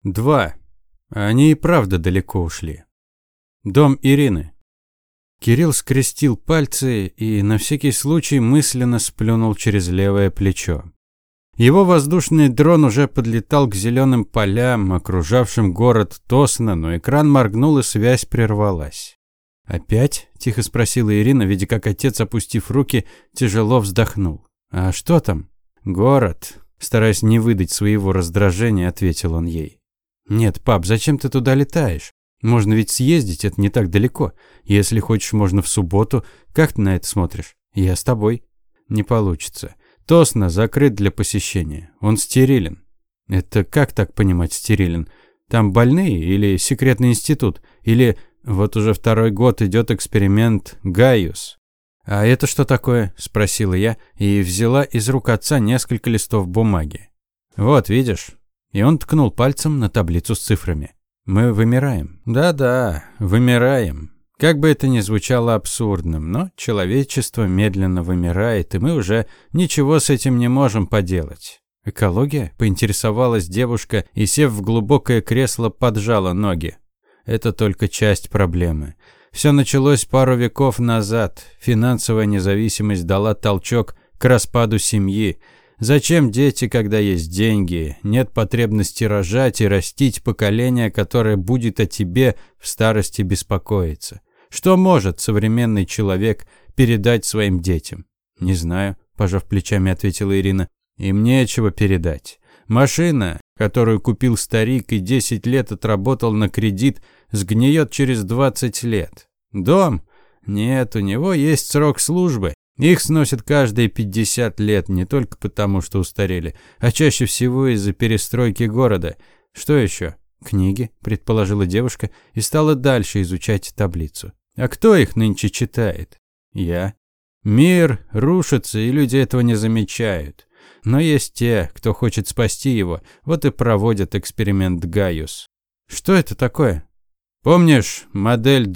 2. Они и правда далеко ушли. Дом Ирины. Кирилл скрестил пальцы и на всякий случай мысленно сплюнул через левое плечо. Его воздушный дрон уже подлетал к зеленым полям, окружавшим город Тосно, но экран моргнул и связь прервалась. «Опять?» – тихо спросила Ирина, видя, как отец, опустив руки, тяжело вздохнул. «А что там?» «Город», – стараясь не выдать своего раздражения, ответил он ей. «Нет, пап, зачем ты туда летаешь? Можно ведь съездить, это не так далеко. Если хочешь, можно в субботу. Как ты на это смотришь? Я с тобой». «Не получится. Тосно закрыт для посещения. Он стерилен». «Это как так понимать стерилен? Там больные или секретный институт? Или вот уже 2-й год идет эксперимент Гайус?» «А это что такое?» – спросила я и взяла из рук отца несколько листов бумаги. «Вот, видишь?» И он ткнул пальцем на таблицу с цифрами. «Мы вымираем». «Да-да, вымираем. Как бы это ни звучало абсурдным, но человечество медленно вымирает, и мы уже ничего с этим не можем поделать». «Экология?» – поинтересовалась девушка и, сев в глубокое кресло, поджала ноги. «Это только часть проблемы. Все началось пару веков назад. Финансовая независимость дала толчок к распаду семьи. Зачем дети, когда есть деньги? Нет потребности рожать и растить поколение, которое будет о тебе в старости беспокоиться. Что может современный человек передать своим детям?» «Не знаю», – пожав плечами, ответила Ирина. «Им нечего передать. Машина, которую купил старик и 10 лет отработал на кредит, сгниет через 20 лет. Дом? Нет, у него есть срок службы. Их сносят каждые 50 лет, не только потому, что устарели, а чаще всего из-за перестройки города. Что еще?» «Книги», – предположила девушка и стала дальше изучать таблицу. «А кто их нынче читает?» «Я». «Мир рушится, и люди этого не замечают. Но есть те, кто хочет спасти его, вот и проводят эксперимент Гайус». «Что это такое?» «Помнишь модель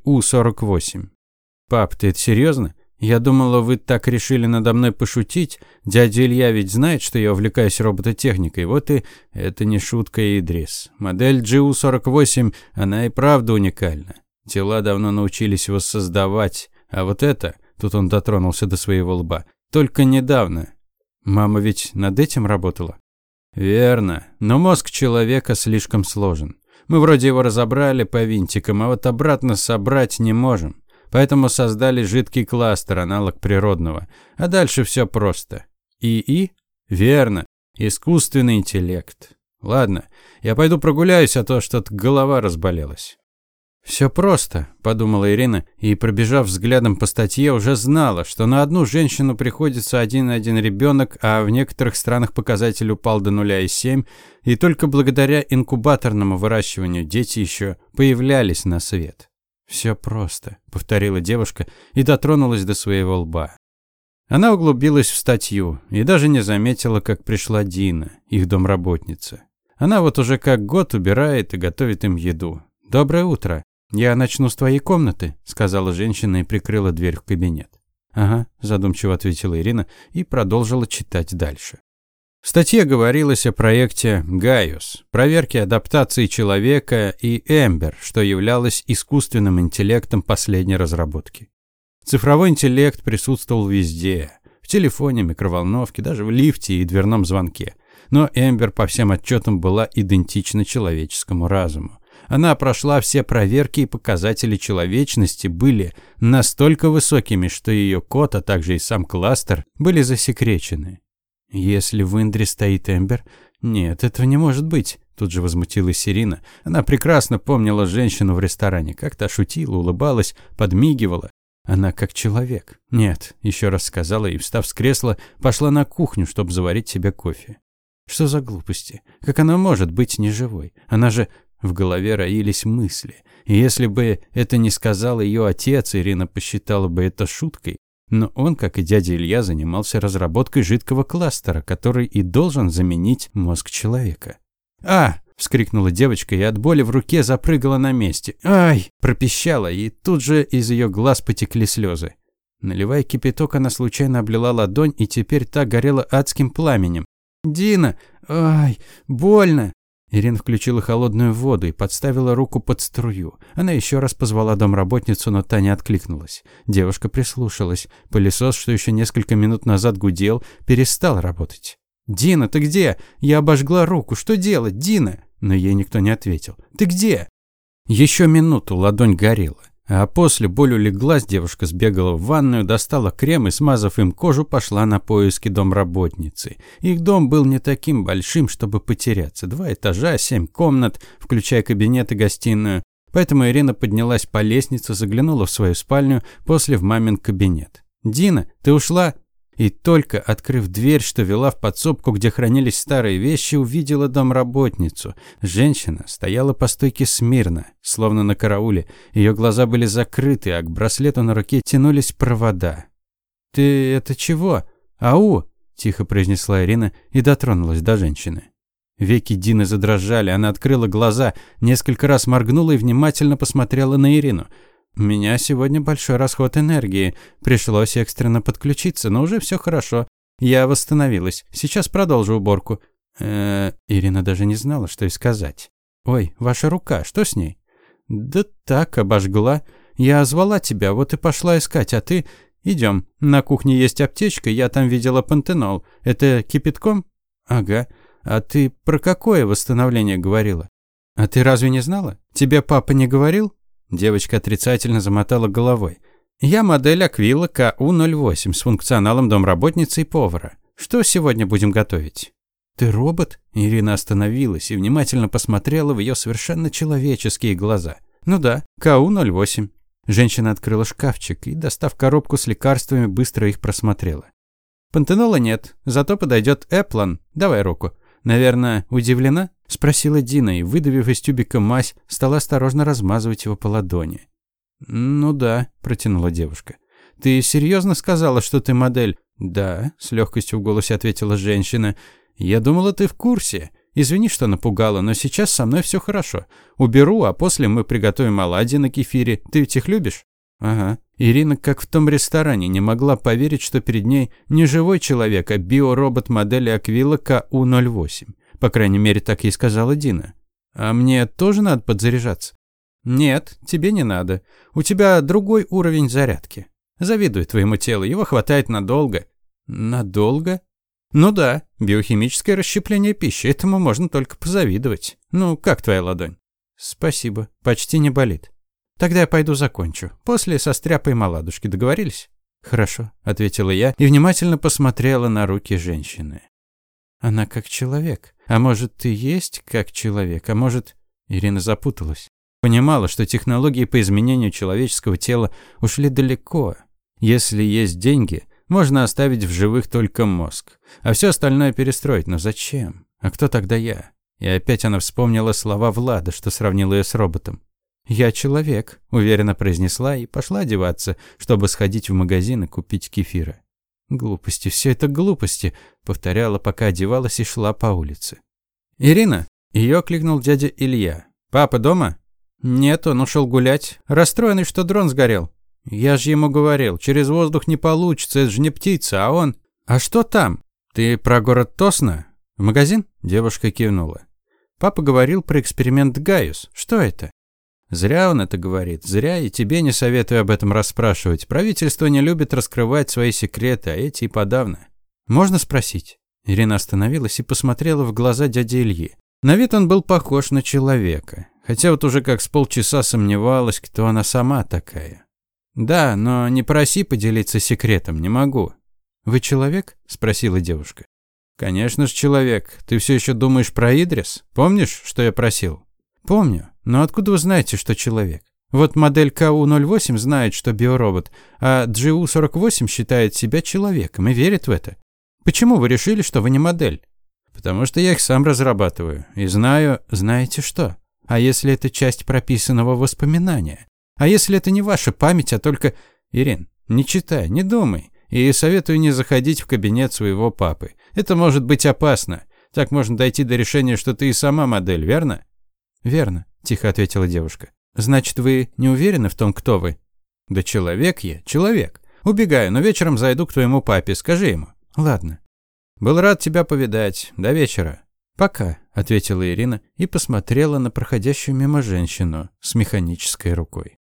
GU-48? «Пап, ты это серьезно? Я думала, вы так решили надо мной пошутить. Дядя Илья ведь знает, что я увлекаюсь робототехникой. Вот и это не шутка, Идрис. Модель GU-48, она и правда уникальна. Тела давно научились воссоздавать. А вот это, тут он дотронулся до своего лба, только недавно. Мама ведь над этим работала?» «Верно. Но мозг человека слишком сложен. Мы вроде его разобрали по винтикам, а вот обратно собрать не можем. Поэтому создали жидкий кластер, аналог природного. А дальше все просто. ИИ? Верно. Искусственный интеллект. Ладно, я пойду прогуляюсь, а то что-то голова разболелась». «Все просто», – подумала Ирина, и, пробежав взглядом по статье, уже знала, что на одну женщину приходится 1,1 ребенок, а в некоторых странах показатель упал до 0,7, и только благодаря инкубаторному выращиванию дети еще появлялись на свет. «Все просто», – повторила девушка и дотронулась до своего лба. Она углубилась в статью и даже не заметила, как пришла Дина, их домработница. Она вот уже как год убирает и готовит им еду. «Доброе утро. Я начну с твоей комнаты», – сказала женщина и прикрыла дверь в кабинет. «Ага», – задумчиво ответила Ирина и продолжила читать дальше. В статье говорилось о проекте Гайус, проверке адаптации человека, и Эмбер, что являлось искусственным интеллектом последней разработки. Цифровой интеллект присутствовал везде – в телефоне, микроволновке, даже в лифте и дверном звонке. Но Эмбер по всем отчетам была идентична человеческому разуму. Она прошла все проверки, и показатели человечности были настолько высокими, что ее код, а также и сам кластер были засекречены. «Если в Индре стоит Эмбер? Нет, этого не может быть», – тут же возмутилась Ирина. Она прекрасно помнила женщину в ресторане, как-то шутила, улыбалась, подмигивала. Она как человек. «Нет», – еще раз сказала и, встав с кресла, пошла на кухню, чтобы заварить себе кофе. Что за глупости? Как она может быть неживой? Она же... В голове роились мысли. И если бы это не сказал ее отец, Ирина посчитала бы это шуткой. Но он, как и дядя Илья, занимался разработкой жидкого кластера, который и должен заменить мозг человека. «А!» – вскрикнула девочка и от боли в руке запрыгала на месте. «Ай!» – пропищала, и тут же из ее глаз потекли слезы. Наливая кипяток, она случайно облила ладонь, и теперь та горела адским пламенем. «Дина! Ай! Больно!» Ирина включила холодную воду и подставила руку под струю. Она еще раз позвала домработницу, но та не откликнулась. Девушка прислушалась. Пылесос, что еще несколько минут назад гудел, перестал работать. «Дина, ты где? Я обожгла руку. Что делать, Дина?» Но ей никто не ответил. «Ты где?» Еще минуту ладонь горела. А после боль улеглась, девушка сбегала в ванную, достала крем и, смазав им кожу, пошла на поиски домработницы. Их дом был не таким большим, чтобы потеряться. 2 этажа, 7 комнат, включая кабинет и гостиную. Поэтому Ирина поднялась по лестнице, заглянула в свою спальню, после в мамин кабинет. «Дина, ты ушла?» И только, открыв дверь, что вела в подсобку, где хранились старые вещи, увидела домработницу. Женщина стояла по стойке смирно, словно на карауле. Ее глаза были закрыты, а к браслету на руке тянулись провода. «Ты это чего? Ау!» – тихо произнесла Ирина и дотронулась до женщины. Веки Дины задрожали, она открыла глаза, несколько раз моргнула и внимательно посмотрела на Ирину. «У меня сегодня большой расход энергии. Пришлось экстренно подключиться, но уже все хорошо. Я восстановилась. Сейчас продолжу уборку». Ирина даже не знала, что и сказать. «Ой, ваша рука, что с ней?» «Да так, обожгла. Я звала тебя, вот и пошла искать, а ты...» «Идем. На кухне есть аптечка, я там видела пантенол. Это кипятком?» «Ага. А ты про какое восстановление говорила?» «А ты разве не знала? Тебе папа не говорил?» Девочка отрицательно замотала головой. «Я модель Аквила КУ-08 с функционалом домработницы и повара. Что сегодня будем готовить?» «Ты робот?» Ирина остановилась и внимательно посмотрела в ее совершенно человеческие глаза. «Ну да, КУ-08». Женщина открыла шкафчик и, достав коробку с лекарствами, быстро их просмотрела. «Пантенола нет, зато подойдет Эплан. Давай руку». «Наверное, удивлена?» – спросила Дина и, выдавив из тюбика мазь, стала осторожно размазывать его по ладони. «Ну да», – протянула девушка. «Ты серьезно сказала, что ты модель?» «Да», – с легкостью в голосе ответила женщина. «Я думала, ты в курсе. Извини, что напугала, но сейчас со мной все хорошо. Уберу, а после мы приготовим оладьи на кефире. Ты ведь их любишь?» «Ага». Ирина, как в том ресторане, не могла поверить, что перед ней не живой человек, а биоробот модели Аквила КУ-08. По крайней мере, так ей сказала Дина. «А мне тоже надо подзаряжаться?» «Нет, тебе не надо. У тебя другой уровень зарядки. Завидую твоему телу, его хватает надолго». «Надолго?» «Ну да, биохимическое расщепление пищи, этому можно только позавидовать. Ну, как твоя ладонь?» «Спасибо, почти не болит». «Тогда я пойду закончу. После состряпаем оладушки, договорились?» «Хорошо», – ответила я и внимательно посмотрела на руки женщины. «Она как человек. А может, ты есть как человек, а может...» Ирина запуталась. Понимала, что технологии по изменению человеческого тела ушли далеко. Если есть деньги, можно оставить в живых только мозг, а все остальное перестроить. Но зачем? А кто тогда я? И опять она вспомнила слова Влада, что сравнил ее с роботом. «Я человек», – уверенно произнесла и пошла одеваться, чтобы сходить в магазин и купить кефира. «Глупости, все это глупости», – повторяла, пока одевалась и шла по улице. «Ирина!» – ее окликнул дядя Илья. «Папа дома?» «Нет, он ушел гулять. Расстроенный, что дрон сгорел». «Я же ему говорил, через воздух не получится, это же не птица, а он...» «А что там? Ты про город Тосно? В магазин?» – девушка кивнула. «Папа говорил про эксперимент Гaius. Что это?» «Зря он это говорит. Зря, и тебе не советую об этом расспрашивать. Правительство не любит раскрывать свои секреты, а эти и подавно». «Можно спросить?» Ирина остановилась и посмотрела в глаза дяди Ильи. На вид он был похож на человека. Хотя вот уже как с полчаса сомневалась, кто она сама такая. «Да, но не проси поделиться секретом, не могу». «Вы человек?» – спросила девушка. «Конечно же человек. Ты все еще думаешь про Идрис? Помнишь, что я просил?» «Помню. Но откуда вы знаете, что человек? Вот модель КУ-08 знает, что биоробот, а GU-48 считает себя человеком и верит в это. Почему вы решили, что вы не модель?» «Потому что я их сам разрабатываю и знаю...» «Знаете что? А если это часть прописанного воспоминания? А если это не ваша память, а только...» «Ирин, не читай, не думай. И советую не заходить в кабинет своего папы. Это может быть опасно. Так можно дойти до решения, что ты и сама модель, верно?» «Верно», – тихо ответила девушка. «Значит, вы не уверены в том, кто вы?» «Да человек я, человек. Убегаю, но вечером зайду к твоему папе, скажи ему». «Ладно». «Был рад тебя повидать. До вечера». «Пока», – ответила Ирина и посмотрела на проходящую мимо женщину с механической рукой.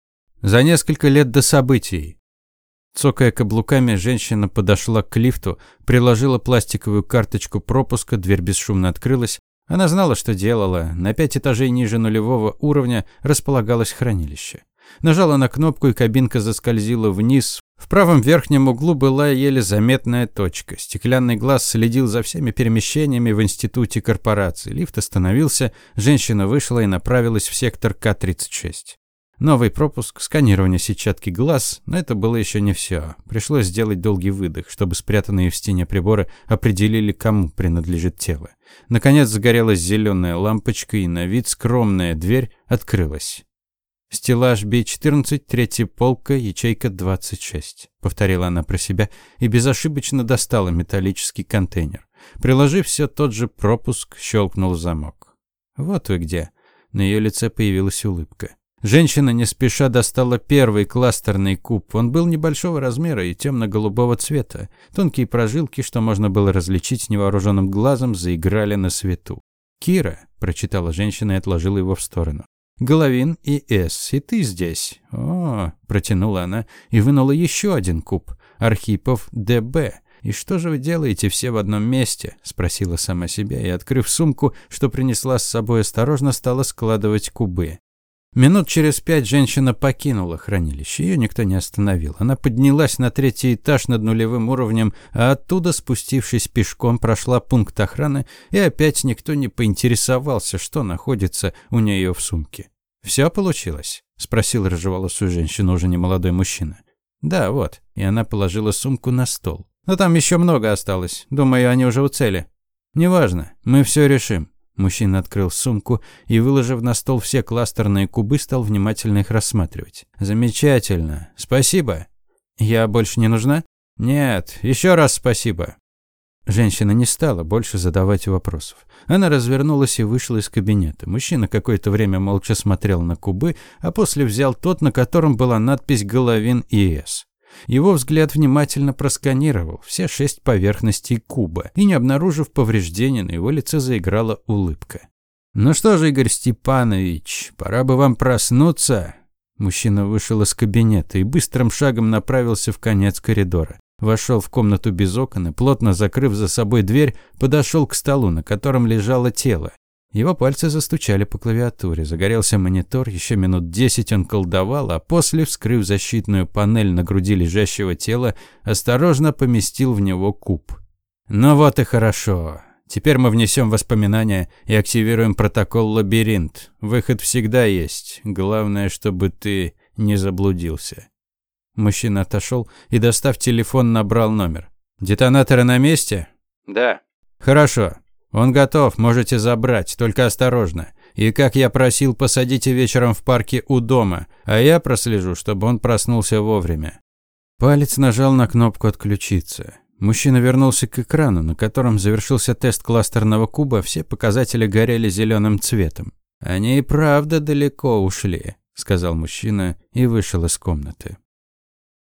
За несколько лет до событий. Цокая каблуками, женщина подошла к лифту, приложила пластиковую карточку пропуска, дверь бесшумно открылась. Она знала, что делала. На 5 этажей ниже нулевого уровня располагалось хранилище. Нажала на кнопку, и кабинка заскользила вниз. В правом верхнем углу была еле заметная точка. Стеклянный глаз следил за всеми перемещениями в институте корпорации. Лифт остановился, женщина вышла и направилась в сектор К-36. Новый пропуск, сканирование сетчатки глаз, но это было еще не все. Пришлось сделать долгий выдох, чтобы спрятанные в стене приборы определили, кому принадлежит тело. Наконец загорелась зеленая лампочка, и на вид скромная дверь открылась. «Стеллаж B14, третья полка, ячейка 26», — повторила она про себя и безошибочно достала металлический контейнер. Приложив все тот же пропуск, щелкнул замок. «Вот вы где». На ее лице появилась улыбка. Женщина не спеша достала первый кластерный куб. Он был небольшого размера и темно-голубого цвета. Тонкие прожилки, что можно было различить невооруженным глазом, заиграли на свету. «Кира», – прочитала женщина и отложила его в сторону. «Головин и С, и ты здесь». «О», – протянула она и вынула еще один куб. «Архипов ДБ». «И что же вы делаете все в одном месте?» – спросила сама себя и, открыв сумку, что принесла с собой, осторожно стала складывать кубы. Минут через 5 женщина покинула хранилище. Ее никто не остановил. Она поднялась на 3-й этаж над нулевым уровнем, а оттуда, спустившись пешком, прошла пункт охраны, и опять никто не поинтересовался, что находится у нее в сумке. «Все получилось?» – спросил рыжеволосую женщину уже немолодой мужчина. «Да, вот». И она положила сумку на стол. «Но там еще много осталось. Думаю, они уже у цели». «Неважно. Мы все решим». Мужчина открыл сумку и, выложив на стол все кластерные кубы, стал внимательно их рассматривать. «Замечательно. Спасибо. Я больше не нужна?» «Нет. Еще раз спасибо». Женщина не стала больше задавать вопросов. Она развернулась и вышла из кабинета. Мужчина какое-то время молча смотрел на кубы, а после взял тот, на котором была надпись «Головин ИС». Его взгляд внимательно просканировал все 6 поверхностей куба, и, не обнаружив повреждений, на его лице заиграла улыбка. «Ну что же, Игорь Степанович, пора бы вам проснуться». Мужчина вышел из кабинета и быстрым шагом направился в конец коридора. Вошел в комнату без окон и, плотно закрыв за собой дверь, подошел к столу, на котором лежало тело. Его пальцы застучали по клавиатуре, загорелся монитор, еще минут 10 он колдовал, а после, вскрыв защитную панель на груди лежащего тела, осторожно поместил в него куб. «Ну вот и хорошо. Теперь мы внесем воспоминания и активируем протокол «Лабиринт». Выход всегда есть. Главное, чтобы ты не заблудился». Мужчина отошел и, достав телефон, набрал номер. «Детонаторы на месте?» «Да». «Хорошо. Он готов, можете забрать, только осторожно. И, как я просил, посадите вечером в парке у дома, а я прослежу, чтобы он проснулся вовремя». Палец нажал на кнопку «Отключиться». Мужчина вернулся к экрану, на котором завершился тест кластерного куба, все показатели горели зеленым цветом. «Они и правда далеко ушли», – сказал мужчина и вышел из комнаты.